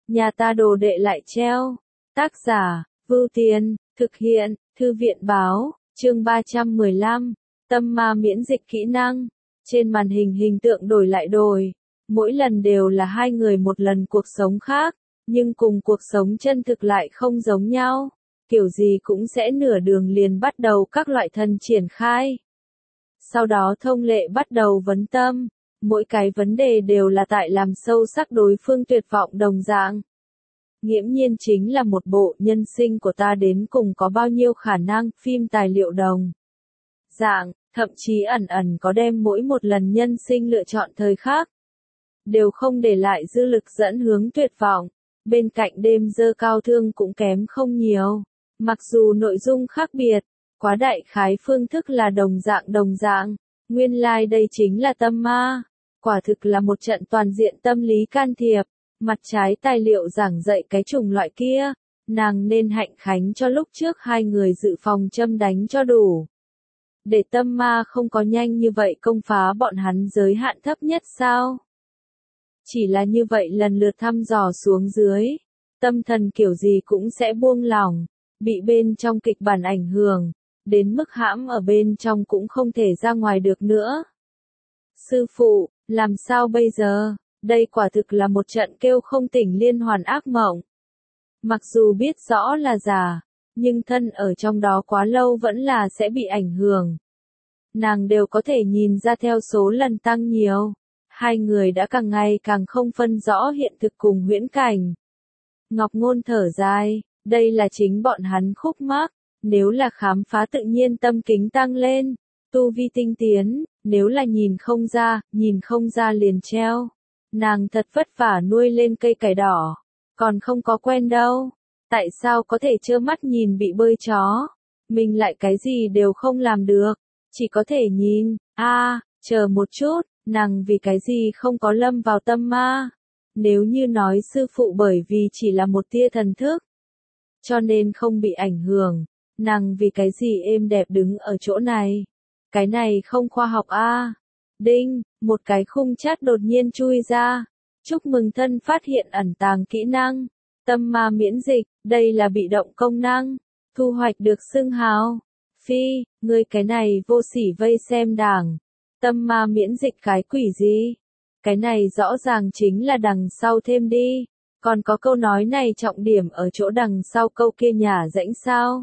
nhà ta đồ đệ lại treo. Tác giả, Vưu Tiên, thực hiện, Thư viện báo, chương 315, tâm ma miễn dịch kỹ năng. Trên màn hình hình tượng đổi lại đổi, mỗi lần đều là hai người một lần cuộc sống khác, nhưng cùng cuộc sống chân thực lại không giống nhau, kiểu gì cũng sẽ nửa đường liền bắt đầu các loại thần triển khai. Sau đó thông lệ bắt đầu vấn tâm, mỗi cái vấn đề đều là tại làm sâu sắc đối phương tuyệt vọng đồng dạng. Nghiễm nhiên chính là một bộ nhân sinh của ta đến cùng có bao nhiêu khả năng, phim tài liệu đồng dạng, thậm chí ẩn ẩn có đem mỗi một lần nhân sinh lựa chọn thời khắc, đều không để lại dư lực dẫn hướng tuyệt vọng. Bên cạnh đêm dơ cao thương cũng kém không nhiều, mặc dù nội dung khác biệt, quá đại khái phương thức là đồng dạng, nguyên lai đây chính là tâm ma, quả thực là một trận toàn diện tâm lý can thiệp. Mặt trái tài liệu giảng dạy cái chủng loại kia, nàng nên hạnh khánh cho lúc trước hai người dự phòng châm đánh cho đủ. Để tâm ma không có nhanh như vậy công phá bọn hắn giới hạn thấp nhất sao? Chỉ là như vậy lần lượt thăm dò xuống dưới, tâm thần kiểu gì cũng sẽ buông lỏng, bị bên trong kịch bản ảnh hưởng, đến mức hãm ở bên trong cũng không thể ra ngoài được nữa. Sư phụ, làm sao bây giờ? Đây quả thực là một trận kêu không tỉnh liên hoàn ác mộng. Mặc dù biết rõ là giả, nhưng thân ở trong đó quá lâu vẫn là sẽ bị ảnh hưởng. Nàng đều có thể nhìn ra theo số lần tăng nhiều, hai người đã càng ngày càng không phân rõ hiện thực cùng huyễn cảnh. Ngọc Ngôn thở dài, đây là chính bọn hắn khúc mắc, nếu là khám phá tự nhiên tâm kính tăng lên, tu vi tinh tiến, nếu là nhìn không ra liền treo. Nàng thật vất vả nuôi lên cây cải đỏ, còn không có quen đâu, tại sao có thể trơ mắt nhìn bị bơi chó, mình lại cái gì đều không làm được, chỉ có thể nhìn, chờ một chút, nàng vì cái gì không có lâm vào tâm ma, nếu như nói sư phụ bởi vì chỉ là một tia thần thức, cho nên không bị ảnh hưởng, nàng vì cái gì êm đẹp đứng ở chỗ này, cái này không khoa học Đinh, một cái khung chat đột nhiên chui ra. Chúc mừng thân phát hiện ẩn tàng kỹ năng. Tâm ma miễn dịch, đây là bị động công năng. Thu hoạch được xưng hào. Phi, ngươi cái này vô sỉ vây xem đảng. Tâm ma miễn dịch cái quỷ gì? Cái này rõ ràng chính là đằng sau thêm đi. Còn có câu nói này trọng điểm ở chỗ đằng sau câu kia nhả rãnh sao?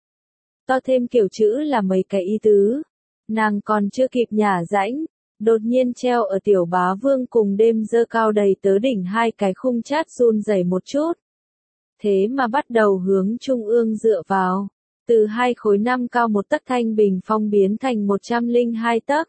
To thêm kiểu chữ là mấy cái ý tứ. Nàng còn chưa kịp nhả rãnh. Đột nhiên treo ở tiểu bá vương cùng đêm dơ cao đầy tớ đỉnh hai cái khung chat run rẩy một chút. Thế mà bắt đầu hướng trung ương dựa vào. Từ 2 khối 5 cao một tấc thanh bình phong biến thành 102 tấc.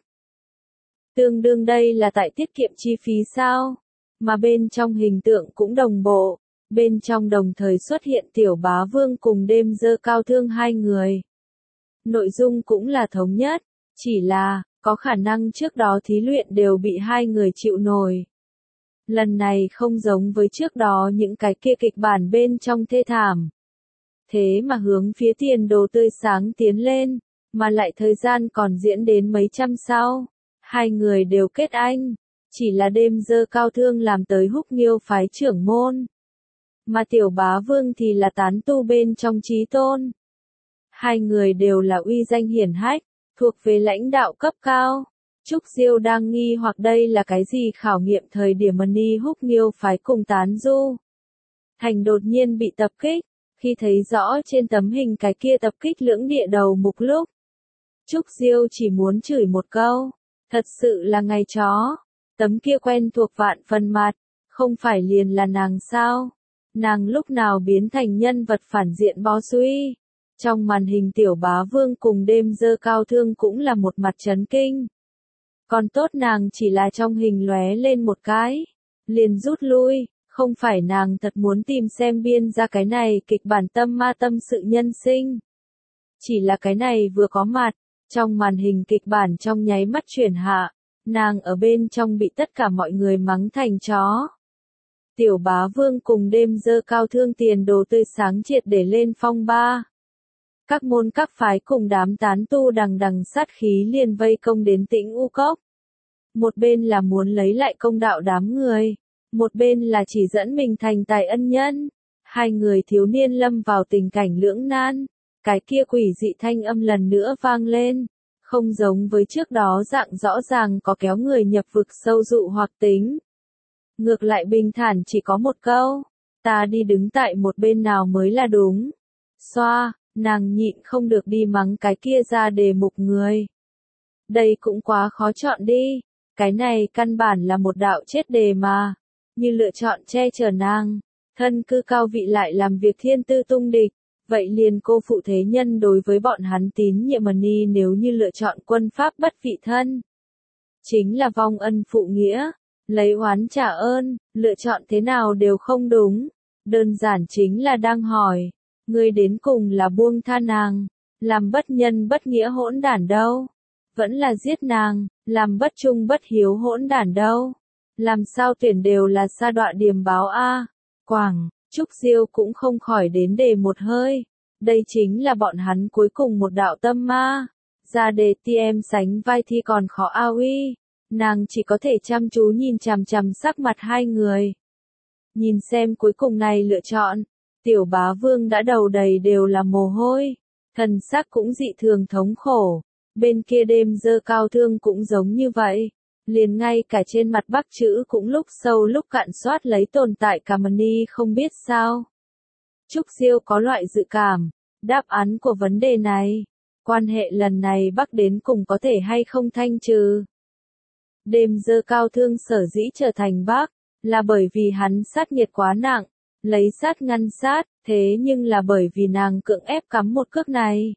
Tương đương đây là tại tiết kiệm chi phí sao? Mà bên trong hình tượng cũng đồng bộ. Bên trong đồng thời xuất hiện tiểu bá vương cùng đêm dơ cao thương hai người. Nội dung cũng là thống nhất. Chỉ là có khả năng trước đó thí luyện đều bị hai người chịu nổi. Lần này không giống với trước đó những cái kia kịch bản bên trong thê thảm. Thế mà hướng phía tiền đồ tươi sáng tiến lên, mà lại thời gian còn diễn đến mấy trăm sau. Hai người đều kết anh, chỉ là đêm dơ cao thương làm tới Húc Nghiêu phái trưởng môn. Mà tiểu bá vương thì là tán tu bên trong chí tôn. Hai người đều là uy danh hiển hách. Thuộc về lãnh đạo cấp cao. Trúc Diêu đang nghi hoặc đây là cái gì khảo nghiệm thời điểm Mani Húc Nghiêu phái cùng tán du. Thành đột nhiên bị tập kích, khi thấy rõ trên tấm hình cái kia tập kích lưỡng địa đầu mục lúc. Trúc Diêu chỉ muốn chửi một câu, thật sự là ngày chó, tấm kia quen thuộc vạn phần mặt, không phải liền là nàng sao? Nàng lúc nào biến thành nhân vật phản diện bó suy? Trong màn hình tiểu bá vương cùng đêm dơ cao thương cũng là một mặt chấn kinh. Còn tốt nàng chỉ là trong hình lóe lên một cái. Liền rút lui, không phải nàng thật muốn tìm xem biên ra cái này kịch bản tâm ma tâm sự nhân sinh. Chỉ là cái này vừa có mặt, trong màn hình kịch bản trong nháy mắt chuyển hạ, nàng ở bên trong bị tất cả mọi người mắng thành chó. Tiểu bá vương cùng đêm dơ cao thương tiền đồ tươi sáng triệt để lên phong ba. Các môn các phái cùng đám tán tu đằng sát khí liền vây công đến Tĩnh U Cốc. Một bên là muốn lấy lại công đạo đám người, một bên là chỉ dẫn mình thành tài ân nhân. Hai người thiếu niên lâm vào tình cảnh lưỡng nan, cái kia quỷ dị thanh âm lần nữa vang lên, không giống với trước đó dạng rõ ràng có kéo người nhập vực sâu dụ hoặc tính. Ngược lại bình thản chỉ có một câu, ta đi đứng tại một bên nào mới là đúng. Xoa, nàng nhịn không được đi mắng cái kia ra đề mục người. Đây cũng quá khó chọn đi, cái này căn bản là một đạo chết đề mà, như lựa chọn che chở nàng, thân cư cao vị lại làm việc thiên tư tung địch, vậy liền cô phụ thế nhân đối với bọn hắn tín nhiệm ni nếu như lựa chọn quân pháp bất vị thân. Chính là vong ân phụ nghĩa, lấy oán trả ơn, lựa chọn thế nào đều không đúng, đơn giản chính là đang hỏi, ngươi đến cùng là buông tha nàng, làm bất nhân bất nghĩa hỗn đản đâu, vẫn là giết nàng, làm bất trung bất hiếu hỗn đản đâu, làm sao tuyển đều là sa đọa điềm báo a. Quảng, Trúc Diêu cũng không khỏi đến đề một hơi, đây chính là bọn hắn cuối cùng một đạo tâm ma, ra đề TM sánh vai thi còn khó a uy, nàng chỉ có thể chăm chú nhìn chằm chằm sắc mặt hai người. Nhìn xem cuối cùng này lựa chọn, tiểu bá vương đã đầu đầy đều là mồ hôi, thần sắc cũng dị thường thống khổ, bên kia đêm dơ cao thương cũng giống như vậy. Liền ngay cả trên mặt bắc chữ cũng lúc sâu lúc cạn soát lấy tồn tại cả mani không biết sao. Trúc Diêu có loại dự cảm, đáp án của vấn đề này, quan hệ lần này bắc đến cùng có thể hay không thanh trừ. Đêm dơ cao thương sở dĩ trở thành bắc, là bởi vì hắn sát nghiệt quá nặng, lấy sát ngăn sát, thế nhưng là bởi vì nàng cưỡng ép cắm một cước này.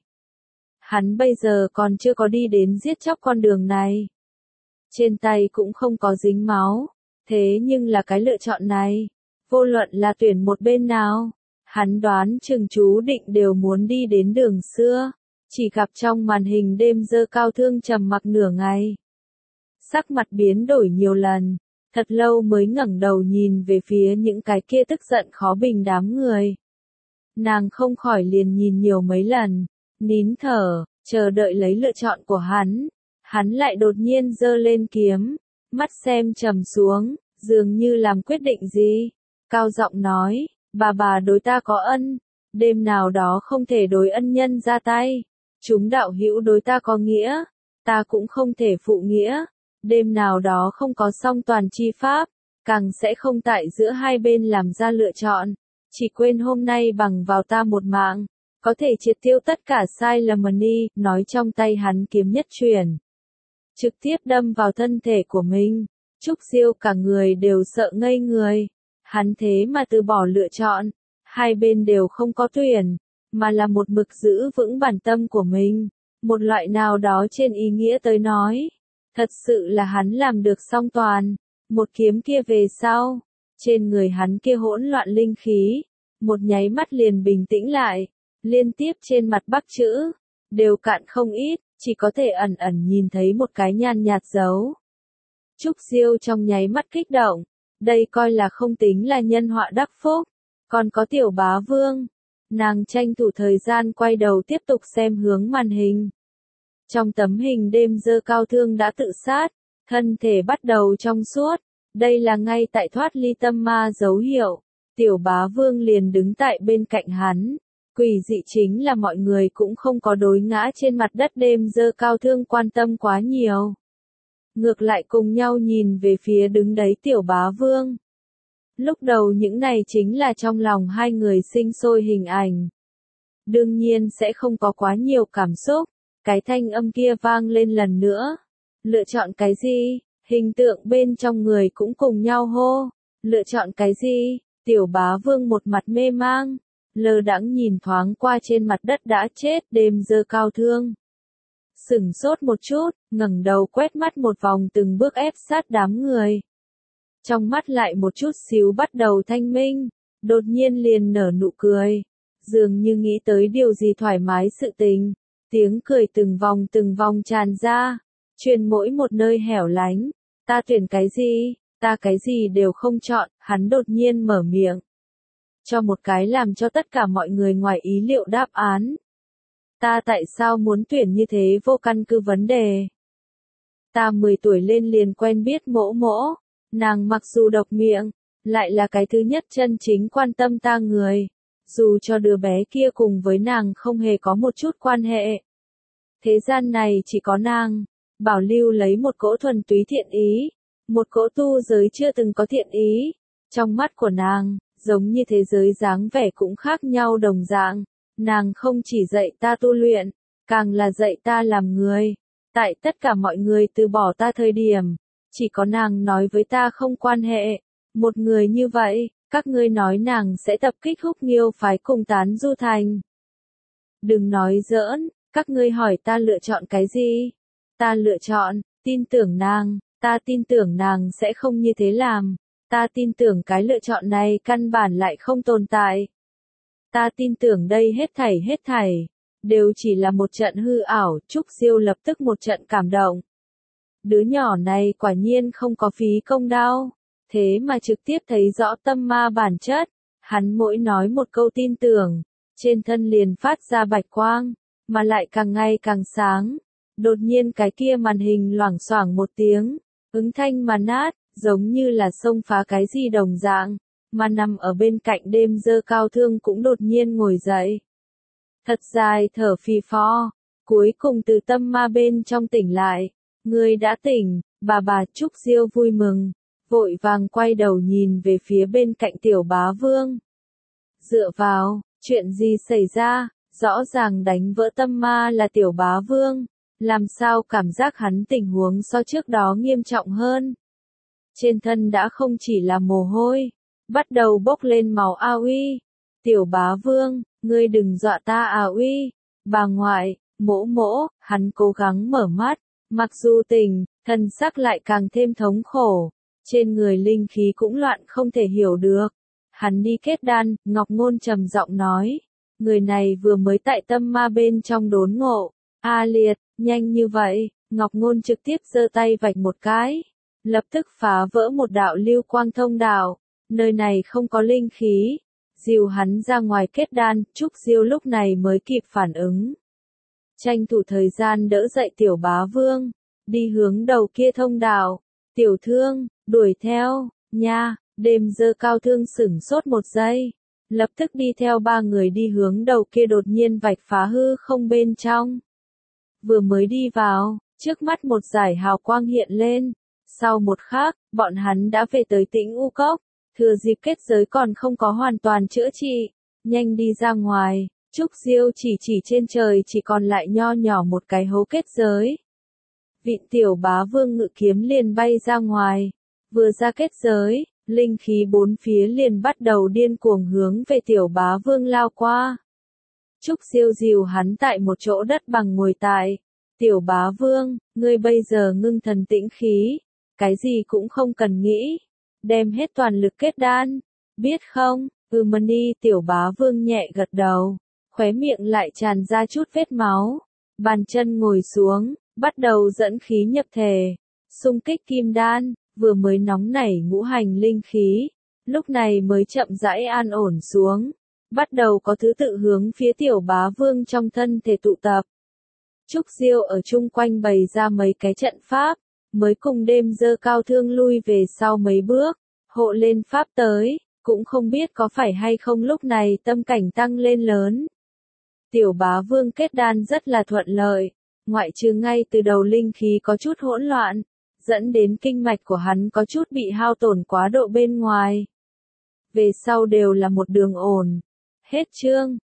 Hắn bây giờ còn chưa có đi đến giết chóc con đường này. Trên tay cũng không có dính máu, thế nhưng là cái lựa chọn này, vô luận là tuyển một bên nào, hắn đoán chừng chú định đều muốn đi đến đường xưa, chỉ gặp trong màn hình đêm dơ cao thương trầm mặc nửa ngày. Sắc mặt biến đổi nhiều lần, thật lâu mới ngẩng đầu nhìn về phía những cái kia tức giận khó bình đám người. Nàng không khỏi liền nhìn nhiều mấy lần, nín thở, chờ đợi lấy lựa chọn của hắn. Hắn lại đột nhiên giơ lên kiếm, mắt xem trầm xuống, dường như làm quyết định gì. Cao giọng nói, bà đối ta có ân, đêm nào đó không thể đối ân nhân ra tay. Chúng đạo hữu đối ta có nghĩa, ta cũng không thể phụ nghĩa. Đêm nào đó không có song toàn chi pháp, càng sẽ không tại giữa hai bên làm ra lựa chọn. Chỉ quên hôm nay bằng vào ta một mạng, có thể triệt tiêu tất cả sai lầm ni, nói trong tay hắn kiếm nhất chuyển. Trực tiếp đâm vào thân thể của mình, Trúc Diêu cả người đều sợ ngây người, hắn thế mà từ bỏ lựa chọn, hai bên đều không có tuyển, mà là một mực giữ vững bản tâm của mình, một loại nào đó trên ý nghĩa tới nói, thật sự là hắn làm được song toàn, một kiếm kia về sau, trên người hắn kia hỗn loạn linh khí, một nháy mắt liền bình tĩnh lại, liên tiếp trên mặt bắc chữ, đều cạn không ít. Chỉ có thể ẩn ẩn nhìn thấy một cái nhàn nhạt dấu. Trúc Diêu trong nháy mắt kích động, đây coi là không tính là nhân họa đắc phúc, còn có tiểu bá vương. Nàng tranh thủ thời gian quay đầu tiếp tục xem hướng màn hình. Trong tấm hình đêm dơ cao thương đã tự sát, thân thể bắt đầu trong suốt, đây là ngay tại thoát ly tâm ma dấu hiệu, tiểu bá vương liền đứng tại bên cạnh hắn. Quỷ dị chính là mọi người cũng không có đối ngã trên mặt đất đêm dơ cao thương quan tâm quá nhiều. Ngược lại cùng nhau nhìn về phía đứng đấy tiểu bá vương. Lúc đầu những này chính là trong lòng hai người sinh sôi hình ảnh. Đương nhiên sẽ không có quá nhiều cảm xúc, cái thanh âm kia vang lên lần nữa. Lựa chọn cái gì? Hình tượng bên trong người cũng cùng nhau hô. Lựa chọn cái gì? Tiểu bá vương một mặt mê mang. Lơ đãng nhìn thoáng qua trên mặt đất đã chết đêm dơ cao thương. Sửng sốt một chút, ngẩng đầu quét mắt một vòng từng bước ép sát đám người. Trong mắt lại một chút xíu bắt đầu thanh minh, đột nhiên liền nở nụ cười. Dường như nghĩ tới điều gì thoải mái sự tình, tiếng cười từng vòng tràn ra, truyền mỗi một nơi hẻo lánh. Ta tuyển cái gì, ta cái gì đều không chọn, hắn đột nhiên mở miệng. Cho một cái làm cho tất cả mọi người ngoài ý liệu đáp án. Ta tại sao muốn tuyển như thế vô căn cứ vấn đề. Ta 10 tuổi lên liền quen biết mỗ mỗ, nàng mặc dù độc miệng, lại là cái thứ nhất chân chính quan tâm ta người. Dù cho đứa bé kia cùng với nàng không hề có một chút quan hệ. Thế gian này chỉ có nàng, bảo lưu lấy một cỗ thuần túy thiện ý, một cỗ tu giới chưa từng có thiện ý. Trong mắt của nàng, giống như thế giới dáng vẻ cũng khác nhau đồng dạng, nàng không chỉ dạy ta tu luyện, càng là dạy ta làm người. Tại tất cả mọi người từ bỏ ta thời điểm, chỉ có nàng nói với ta không quan hệ. Một người như vậy, các ngươi nói nàng sẽ tập kích Húc Nghiêu phái cùng Tán Du Thành. Đừng nói giỡn, các ngươi hỏi ta lựa chọn cái gì? Ta lựa chọn, tin tưởng nàng, ta tin tưởng nàng sẽ không như thế làm. Ta tin tưởng cái lựa chọn này căn bản lại không tồn tại. Ta tin tưởng đây hết thảy, đều chỉ là một trận hư ảo. Trúc Diêu lập tức một trận cảm động. Đứa nhỏ này quả nhiên không có phí công đau, thế mà trực tiếp thấy rõ tâm ma bản chất. Hắn mỗi nói một câu tin tưởng, trên thân liền phát ra bạch quang, mà lại càng ngày càng sáng. Đột nhiên cái kia màn hình loảng xoảng một tiếng, ứng thanh mà nát, giống như là xông phá cái gì đồng dạng, mà nằm ở bên cạnh Đêm Dơ Cao Thương cũng đột nhiên ngồi dậy. Thật dài thở phì phò, cuối cùng từ tâm ma bên trong tỉnh lại. Ngươi đã tỉnh, bà Trúc Diêu vui mừng, vội vàng quay đầu nhìn về phía bên cạnh Tiểu Bá Vương. Dựa vào, chuyện gì xảy ra, rõ ràng đánh vỡ tâm ma là Tiểu Bá Vương, làm sao cảm giác hắn tình huống so trước đó nghiêm trọng hơn. Trên thân đã không chỉ là mồ hôi, bắt đầu bốc lên máu a uy. Tiểu Bá Vương, ngươi đừng dọa ta a uy. Bà ngoại, mỗ, hắn cố gắng mở mắt, mặc dù tỉnh, thân xác lại càng thêm thống khổ. Trên người linh khí cũng loạn không thể hiểu được. Hắn đi kết đan, Ngọc Ngôn trầm giọng nói. Người này vừa mới tại tâm ma bên trong đốn ngộ. A liệt, nhanh như vậy, Ngọc Ngôn trực tiếp giơ tay vạch một cái. Lập tức phá vỡ một đạo lưu quang thông đạo. Nơi này không có linh khí. Dìu hắn ra ngoài kết đan, Trúc Diêu lúc này mới kịp phản ứng. Tranh thủ thời gian đỡ dậy Tiểu Bá Vương. Đi hướng đầu kia thông đạo. Tiểu Thương, đuổi theo, nha. Đêm Dơ Cao Thương sửng sốt một giây. Lập tức đi theo ba người đi hướng đầu kia đột nhiên vạch phá hư không bên trong. Vừa mới đi vào, trước mắt một dải hào quang hiện lên. Sau một khắc, bọn hắn đã về tới Tĩnh U Cốc. Thừa dịp kết giới còn không có hoàn toàn chữa trị. Nhanh đi ra ngoài. Trúc Diêu chỉ trên trời chỉ còn lại nho nhỏ một cái hố kết giới. Vịn Tiểu Bá Vương ngự kiếm liền bay ra ngoài. Vừa ra kết giới, linh khí bốn phía liền bắt đầu điên cuồng hướng về Tiểu Bá Vương lao qua. Trúc Diêu dìu hắn tại một chỗ đất bằng ngồi tại. Tiểu Bá Vương, ngươi bây giờ ngưng thần tĩnh khí, cái gì cũng không cần nghĩ, đem hết toàn lực kết đan, biết không? Mani. Tiểu Bá Vương nhẹ gật đầu, khóe miệng lại tràn ra chút vết máu, bàn chân ngồi xuống, bắt đầu dẫn khí nhập thể, xung kích kim đan. Vừa mới nóng nảy ngũ hành linh khí, lúc này mới chậm rãi an ổn xuống, bắt đầu có thứ tự hướng phía Tiểu Bá Vương trong thân thể tụ tập. Trúc Diêu ở chung quanh bày ra mấy cái trận pháp, mới cùng Đêm Dơ Cao Thương lui về sau mấy bước, hộ lên pháp tới, cũng không biết có phải hay không lúc này tâm cảnh tăng lên lớn. Tiểu Bá Vương kết đan rất là thuận lợi, ngoại trừ ngay từ đầu linh khí có chút hỗn loạn, dẫn đến kinh mạch của hắn có chút bị hao tổn quá độ bên ngoài. Về sau đều là một đường ổn. Hết chương.